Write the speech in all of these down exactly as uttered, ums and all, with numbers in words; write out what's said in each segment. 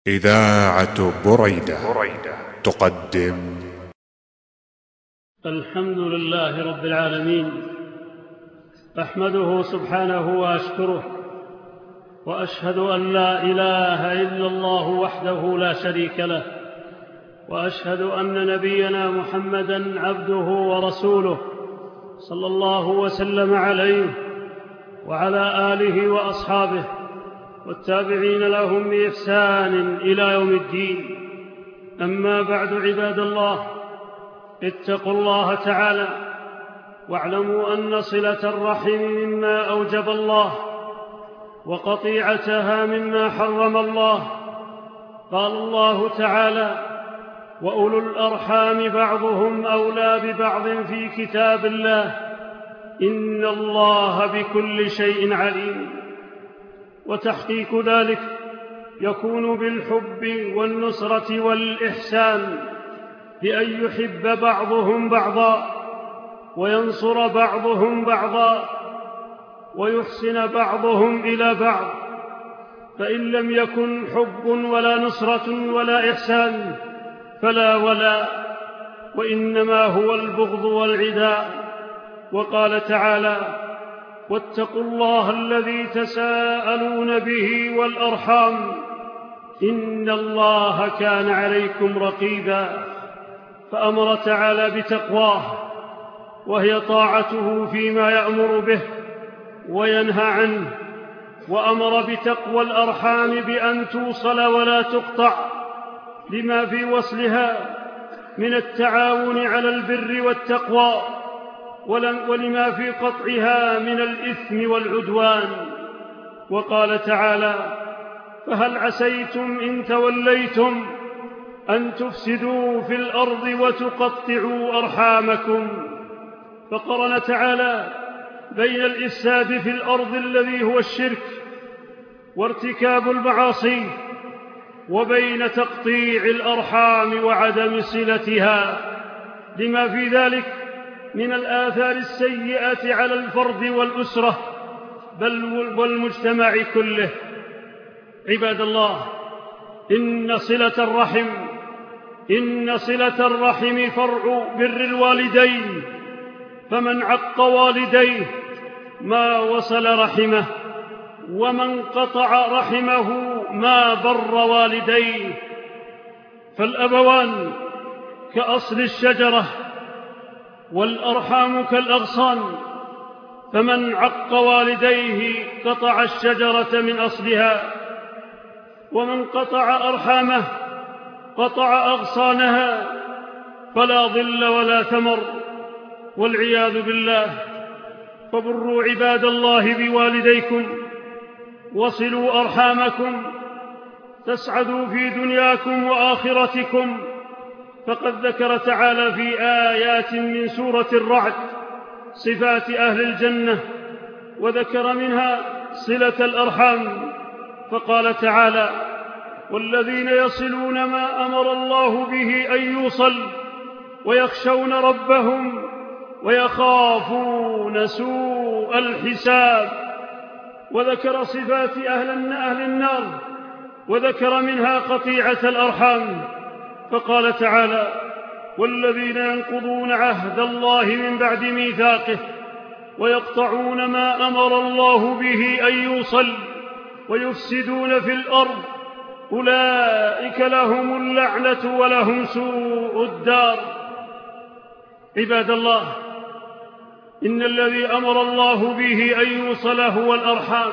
إذاعة بريدة تقدم. الحمد لله رب العالمين، أحمده سبحانه وأشكره، وأشهد أن لا إله إلا الله وحده لا شريك له، وأشهد أن نبينا محمدًا عبده ورسوله صلى الله وسلم عليه وعلى آله وأصحابه والتابعين لهم بإحسان إلى يوم الدين. أما بعد، عباد الله، اتقوا الله تعالى واعلموا أن صلة الرحم مما أوجب الله، وقطيعتها مما حرم الله. قال الله تعالى: وأولو الأرحام بعضهم أولى ببعض في كتاب الله، إن الله بكل شيء عليم. وتحقيق ذلك يكون بالحب والنصرة والإحسان، بأن يحب بعضهم بعضا، وينصر بعضهم بعضا، ويحسن بعضهم إلى بعض. فإن لم يكن حب ولا نصرة ولا إحسان فلا ولا، وإنما هو البغض والعداء. وقال تعالى: واتقوا الله الذي تساءلون به والأرحام، إن الله كان عليكم رقيبا. فأمر تعالى بتقواه، وهي طاعته فيما يأمر به وينهى عنه، وأمر بتقوى الأرحام بأن توصل ولا تقطع، لما في وصلها من التعاون على البر والتقوى، ولما في قطعها من الإثم والعدوان. وقال تعالى: فهل عسيتم إن توليتم أن تفسدوا في الأرض وتقطعوا أرحامكم. فقرن تعالى بين الإفساد في الأرض الذي هو الشرك وارتكاب المعاصي، وبين تقطيع الأرحام وعدم صلتها، لما في ذلك من الآثار السيئة على الفرد والأسرة بل والمجتمع كله. عباد الله، إن صلة الرحم إن صلة الرحم فرع بر الوالدين، فمن عق والديه ما وصل رحمه، ومن قطع رحمه ما بر والديه. فالأبوان كأصل الشجرة، والأرحام كالأغصان، فمن عق والديه قطع الشجرة من أصلها، ومن قطع أرحامه قطع أغصانها، فلا ظل ولا ثمر، والعياذ بالله. فبروا عباد الله بوالديكم، وصلوا أرحامكم، تسعدوا في دنياكم وآخرتكم. فقد ذكر تعالى في آيات من سورة الرعد صفات أهل الجنة، وذكر منها صلة الأرحام، فقال تعالى: والذين يصلون ما أمر الله به أن يوصل، ويخشون ربهم، ويخافون سوء الحساب. وذكر صفات أهل أهل النار، وذكر منها قطيعة الأرحام، فقال تعالى: والذين ينقضون عهد الله من بعد ميثاقه، ويقطعون ما أمر الله به أن يوصل، ويفسدون في الأرض، أولئك لهم اللعنة ولهم سوء الدار. عباد الله، إن الذي أمر الله به أن يوصل هو الأرحام،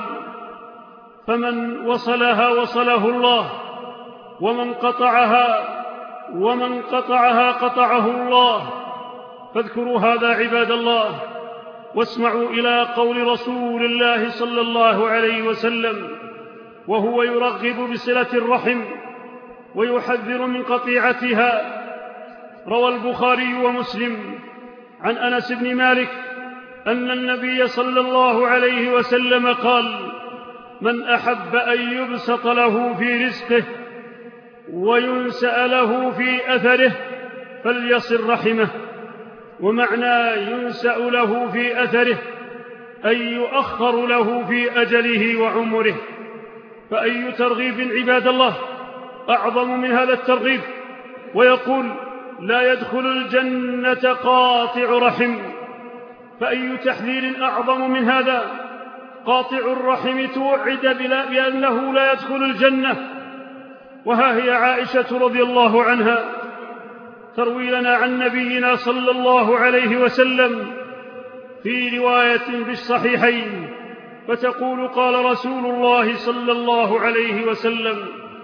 فمن وصلها وصله الله، ومن قطعها ومن قطعها قطعه الله. فاذكروا هذا عباد الله، واسمعوا إلى قول رسول الله صلى الله عليه وسلم وهو يرغب بصلة الرحم ويحذر من قطيعتها. روى البخاري ومسلم عن أنس بن مالك أن النبي صلى الله عليه وسلم قال: من أحب أن يبسط له في رزقه وينسأ له في أثره فليصل رحمه. ومعنى ينسأ له في أثره أن يؤخر له في أجله وعمره. فأي ترغيب عباد الله أعظم من هذا الترغيب، ويقول: لا يدخل الجنة قاطع رحم. فأي تحذير أعظم من هذا؟ قاطع الرحم توعد بأنه لا يدخل الجنة، وها هي عائشة رضي الله عنها تروي لنا عن نبينا صلى الله عليه وسلم في رواية بالصحيحين، فتقول: قال رسول الله صلى الله عليه وسلم: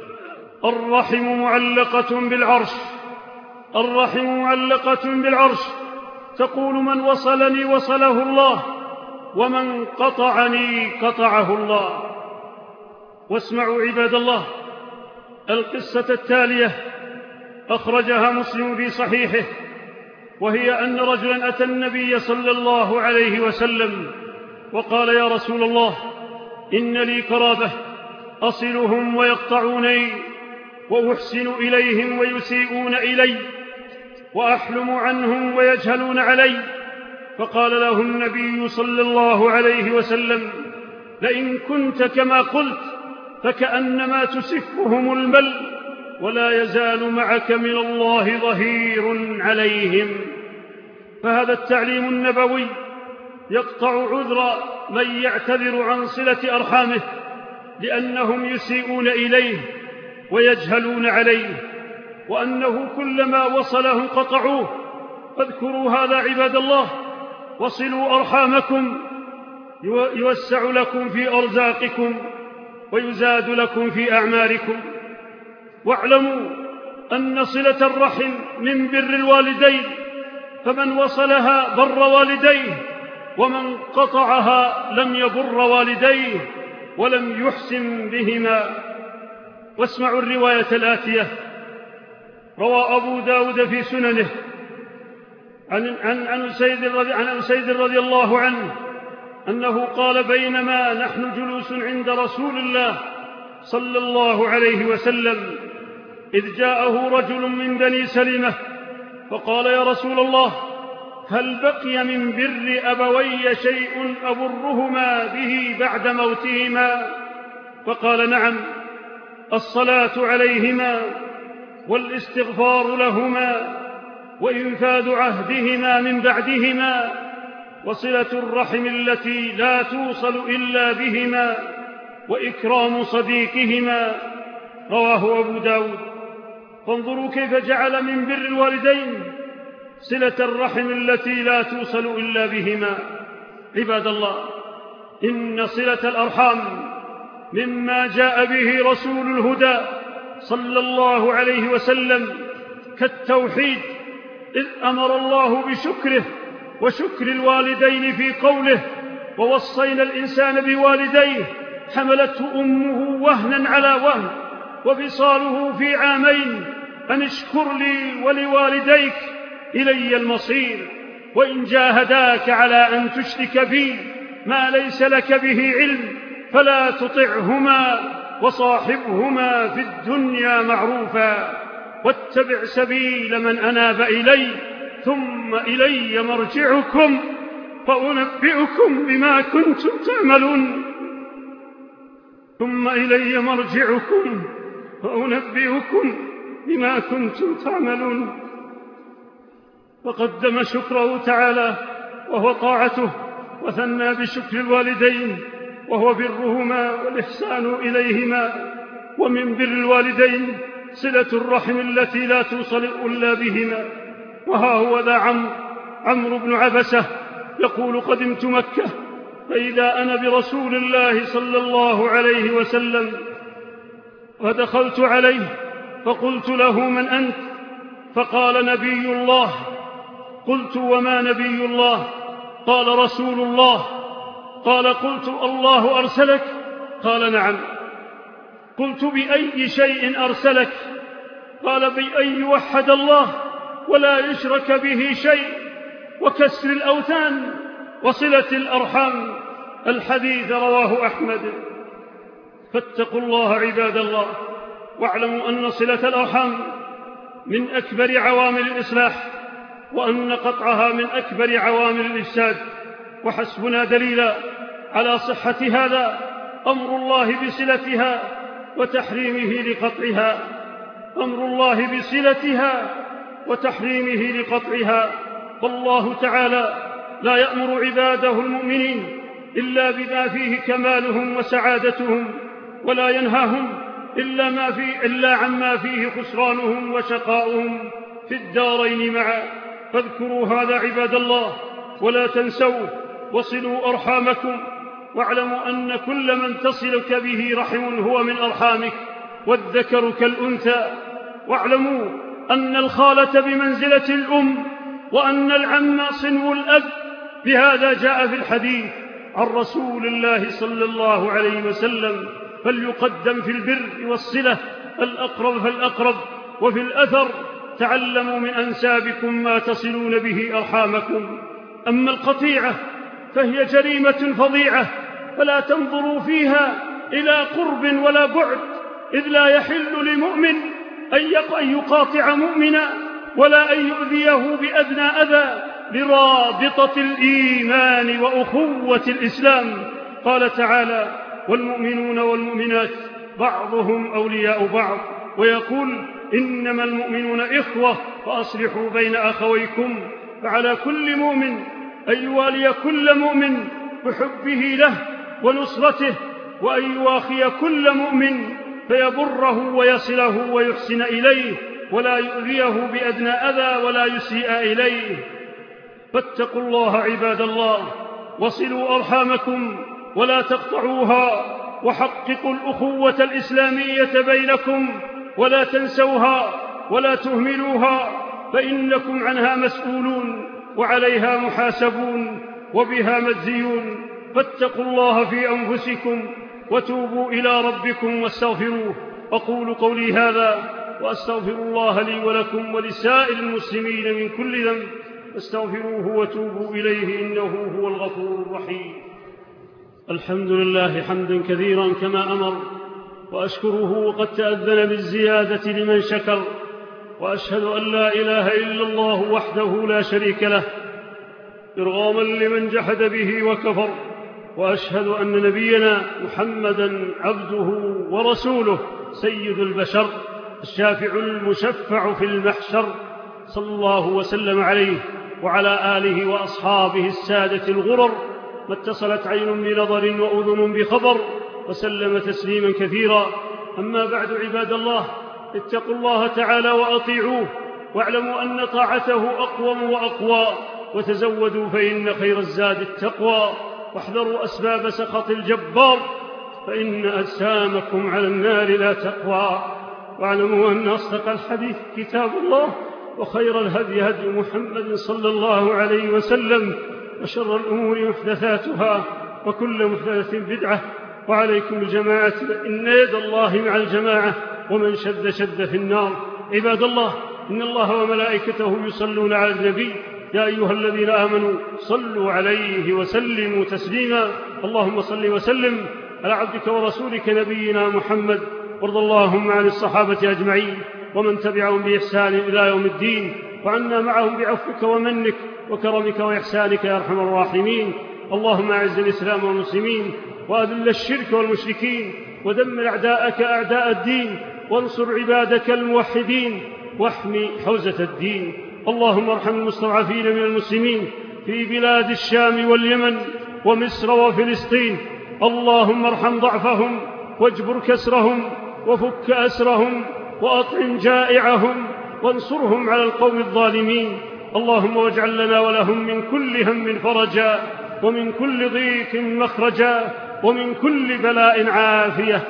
الرحم معلقة بالعرش، الرحم معلقة بالعرش، تقول: من وصلني وصله الله، ومن قطعني قطعه الله. واسمعوا عباد الله القصة التالية، أخرجها مسلم في صحيحه، وهي أن رجلا أتى النبي صلى الله عليه وسلم وقال: يا رسول الله، إن لي قرابة أصلهم ويقطعوني، وأحسن إليهم ويسيئون إلي، وأحلم عنهم ويجهلون علي. فقال له النبي صلى الله عليه وسلم: لئن كنت كما قلت فكأنما تسفهم المل، ولا يزال معك من الله ظهير عليهم. فهذا التعليم النبوي يقطع عذر من يعتذر عن صلة أرحامه لأنهم يسيئون إليه ويجهلون عليه، وأنه كلما وصلهم قطعوه. فاذكروا هذا عباد الله، وصلوا أرحامكم يوسع لكم في أرزاقكم ويزاد لكم في أعماركم. واعلموا أن صلة الرحم من بر الوالدين، فمن وصلها بر والديه، ومن قطعها لم يبر والديه ولم يحسن بهما. واسمعوا الرواية الآتية، روى أبو داود في سننه عن, عن, عن أسيد رضي, عن أسيد رضي الله عنه أنه قال: بينما نحن جلوس عند رسول الله صلى الله عليه وسلم إذ جاءه رجل من بني سلمة فقال: يا رسول الله، هل بقي من بر أبوي شيء أبرهما به بعد موتهما؟ فقال: نعم، الصلاة عليهما، والاستغفار لهما، وإنفاذ عهدهما من بعدهما، وصلة الرحم التي لا توصل إلا بهما، وإكرام صديقهما. رواه أبو داود. فانظروا كيف جعل من بر الوالدين صلة الرحم التي لا توصل إلا بهما. عباد الله، إن صلة الأرحام مما جاء به رسول الهدى صلى الله عليه وسلم كالتوحيد، إذ أمر الله بشكره وشكر الوالدين في قوله: ووصينا الإنسان بوالديه حملته أمه وهنا على وهن وفصاله في عامين أن اشكر لي ولوالديك إلي المصير، وإن جاهداك على أن تشرك بي ما ليس لك به علم فلا تطعهما، وصاحبهما في الدنيا معروفا، واتبع سبيل من أناب إلي، ثم إلي مرجعكم فأنبئكم بما كنتم تعملون ثم إلي مرجعكم فأنبئكم بما كنتم تعملون. فقدم شكره تعالى وهو طاعته، وثنى بشكر الوالدين وهو برهما والإحسان إليهما. ومن بر الوالدين صلة الرحم التي لا توصل إلا بهما. وها هو ذا عمرو عمرو بن عبسة يقول: قدمت مكة فإذا أنا برسول الله صلى الله عليه وسلم، فدخلت عليه فقلت له: من أنت؟ فقال: نبي الله. قلت: وما نبي الله؟ قال: رسول الله. قال: قلت: الله أرسلك؟ قال: نعم. قلت: بأي شيء أرسلك؟ قال: بأن يوحد الله ولا يشرك به شيء، وكسر الأوثان، وصلة الأرحام. الحديث رواه أحمد. فاتقوا الله عباد الله، واعلموا أن صلة الأرحام من أكبر عوامل الإصلاح، وأن قطعها من أكبر عوامل الإفساد. وحسبنا دليلا على صحة هذا أمر الله بصلتها وتحريمه لقطعها. أمر الله بصلتها وتحريمه لقطعها. فالله تعالى لا يأمر عباده المؤمنين إلا بما فيه كمالهم وسعادتهم، ولا ينهاهم إلا, ما فيه إلا عما فيه خسرانهم وشقاؤهم في الدارين معا. فاذكروا هذا عباد الله ولا تنسوه، وصلوا أرحامكم، واعلموا أن كل من تصلك به رحم هو من أرحامك، والذكر كالأنثى. واعلموا أن الخالة بمنزلة الأم، وأن العم صنو الأب. بهذا جاء في الحديث عن رسول الله صلى الله عليه وسلم: فليقدم في البر والصلة الأقرب فالأقرب. وفي الأثر: تعلموا من أنسابكم ما تصلون به أرحامكم. أما القطيعة فهي جريمة فظيعة، فلا تنظروا فيها إلى قرب ولا بعد، إذ لا يحل لمؤمن أن يقاطع مؤمنا، ولا أن يؤذيه بأدنى أذى، لرابطة الإيمان وأخوة الإسلام. قال تعالى: والمؤمنون والمؤمنات بعضهم أولياء بعض، ويقول: إنما المؤمنون إخوة فأصلحوا بين أخويكم. فعلى كل مؤمن أن يوالي كل مؤمن بحبه له ونصرته، وأن يواخي كل مؤمن فيبره ويصله ويحسن إليه، ولا يؤذيه بأدنى أذى ولا يسيء إليه. فاتقوا الله عباد الله، وصلوا أرحامكم ولا تقطعوها، وحققوا الأخوة الإسلامية بينكم، ولا تنسوها ولا تهملوها، فإنكم عنها مسؤولون وعليها محاسبون وبها مجزيون. فاتقوا الله في أنفسكم وتوبوا إلى ربكم واستغفروه. أقول قولي هذا وأستغفر الله لي ولكم ولسائر المسلمين من كل ذنب، فاستغفروه وتوبوا إليه إنه هو الغفور الرحيم. الحمد لله حمدا كثيرا كما أمر، وأشكره وقد تأذن بالزيادة لمن شكر، وأشهد أن لا إله إلا الله وحده لا شريك له إرغاما لمن جحد به وكفر، وأشهد أن نبينا محمدا عبده ورسوله سيد البشر الشافع المشفع في المحشر، صلى الله وسلم عليه وعلى آله وأصحابه السادة الغرر، ما اتصلت عين بنظر وأذن بخبر، وسلم تسليما كثيرا. أما بعد عباد الله، اتقوا الله تعالى وأطيعوه، واعلموا أن طاعته أقوم وأقوى، وتزودوا فإن خير الزاد التقوى، واحذروا أسباب سخط الجبار، فإن أجسامكم على النار لا تقوى. واعلموا أن أصدق الحديث كتاب الله، وخير الهدي هدي محمد صلى الله عليه وسلم، وشر الأمور محدثاتها، وكل محدثة بدعة. وعليكم الجماعة، إن يد الله مع الجماعة، ومن شد شد في النار. عباد الله، إن الله وملائكته يصلون على النبي، يا أيها الذين آمنوا صلوا عليه وسلموا تسليما. اللهم صل وسلم على عبدك ورسولك نبينا محمد، وارض اللهم عن الصحابة أجمعين ومن تبعهم بإحسان إلى يوم الدين، وعنا معهم بعفوك ومنك وكرمك وإحسانك يا أرحم الراحمين. اللهم أعز الإسلام والمسلمين، وأذل الشرك والمشركين، ودمر أعداءك أعداء الدين، وانصر عبادك الموحدين، واحمي حوزة الدين. اللهم ارحم المستضعفين من المسلمين في بلاد الشام واليمن ومصر وفلسطين. اللهم ارحم ضعفهم، واجبر كسرهم، وفك أسرهم، وأطعم جائعهم، وانصرهم على القوم الظالمين. اللهم واجعل لنا ولهم من كل هم فرجا، ومن كل ضيق مخرجا، ومن كل بلاء عافية.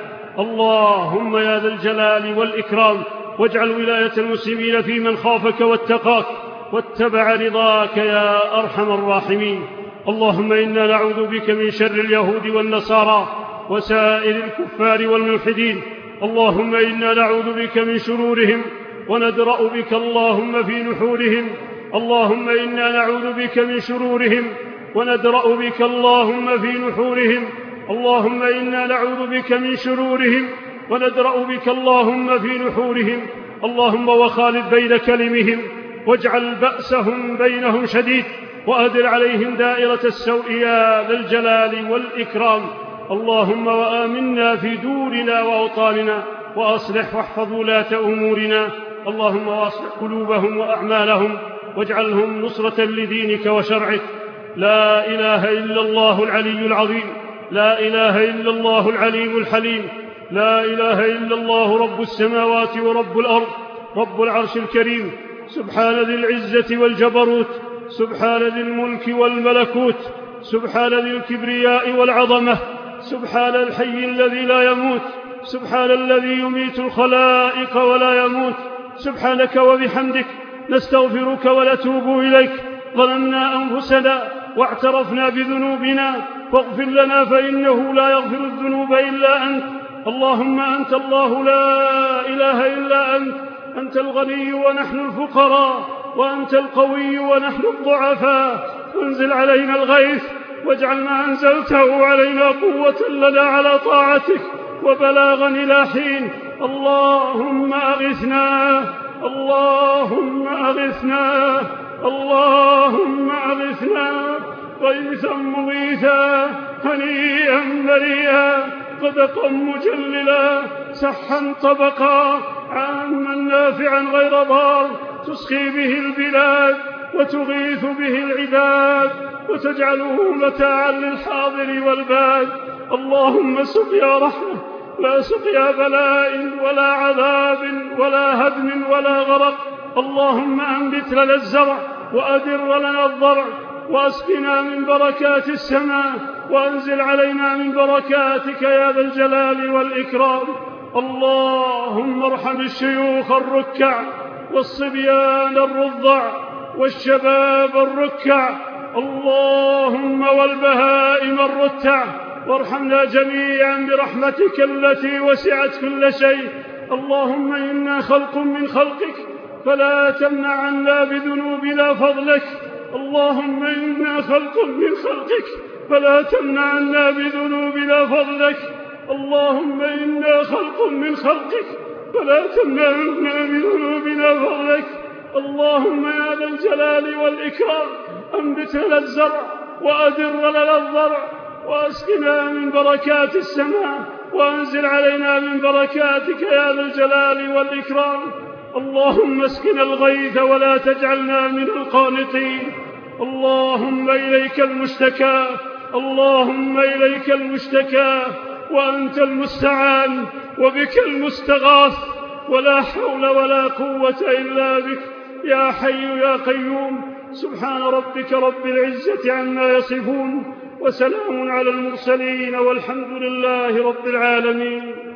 اللهم يا ذا الجلال والإكرام، واجعل ولاية المسلمين في من خافك واتقاك واتبع رضاك يا أرحم الراحمين. اللهم إنا نعوذ بك من شر اليهود والنصارى وسائر الكفار والملحدين. اللهم إنا نعوذ بك من شرورهم، وندرأ بك اللهم في نحورهم. اللهم إنا نعوذ بك من شرورهم، وندرأ بك اللهم في نحورهم. اللهم إنا نعوذ بك من شرورهم، وندرأ بك اللهم في نحورهم. اللهم وخالف بين كلمهم، واجعل بأسهم بينهم شديد، وأدر عليهم دائرة السوء يا ذا الجلال والإكرام. اللهم وآمنا في دورنا وأوطاننا، وأصلح واحفظ ولاة أمورنا، اللهم واصلح قلوبهم وأعمالهم واجعلهم نصرة لدينك وشرعك. لا إله إلا الله العلي العظيم، لا إله إلا الله العليم الحليم، لا إله إلا الله رب السماوات ورب الأرض، رب العرش الكريم، سبحان ذي العزة والجبروت، سبحان ذي الملك والملكوت، سبحان ذي الكبرياء والعظمة، سبحان الحي الذي لا يموت، سبحان الذي يميت الخلائق ولا يموت. سبحانك وبحمدك نستغفرك ونتوب إليك. ظلمنا أنفسنا واعترفنا بذنوبنا فاغفر لنا فإنه لا يغفر الذنوب إلا أنت. اللهم أنت الله لا إله إلا أنت، أنت الغني ونحن الفقراء، وأنت القوي ونحن الضعفاء. انزل علينا الغيث واجعل ما أنزلته علينا قوة لنا على طاعتك وبلاغا إلى حين. اللهم أغثنا، اللهم أغثنا، اللهم أغثنا غيثا مغيثا، هنيئا مريئا، غدقا مجللا، سحا طبقا، عاما نافعا غير ضار، تسقي به البلاد وتغيث به العباد وتجعله متاعا للحاضر والباد. اللهم سقيا رحمة لا سقيا بلاء ولا عذاب ولا هدم ولا غرق. اللهم أنبت لنا الزرع وأدر لنا الضرع وأسقنا من بركات السماء وأنزل علينا من بركاتك يا ذا الجلال والإكرام. اللهم ارحم الشيوخ الركع والصبيان الرضع والشباب الركع، اللهم والبهائم الرتع، وارحمنا جميعا برحمتك التي وسعت كل شيء. اللهم إنا خلق من خلقك فلا تمنع عنا بذنوبنا فضلك. اللهم إنا خلق من خلقك فلا تمنع عنا بذنوبنا فضلك. اللهم إنا خلق من خلقك فلا تمنع عنا بذنوبنا فضلك. اللهم يا ذا الجلال والإكرام أنبت لنا الزرع وأدر لنا الضرع وأسقنا من بركات السماء وأنزل علينا من بركاتك يا ذا الجلال والإكرام. اللهم اسقنا الغيث ولا تجعلنا من القانطين. اللهم إليك المشتكى، اللهم إليك المشتكى وأنت المستعان وبك المستغاث، ولا حول ولا قوة إلا بك يا حي يا قيوم. سبحان ربك رب العزة عما يصفون، وسلام على المرسلين، والحمد لله رب العالمين.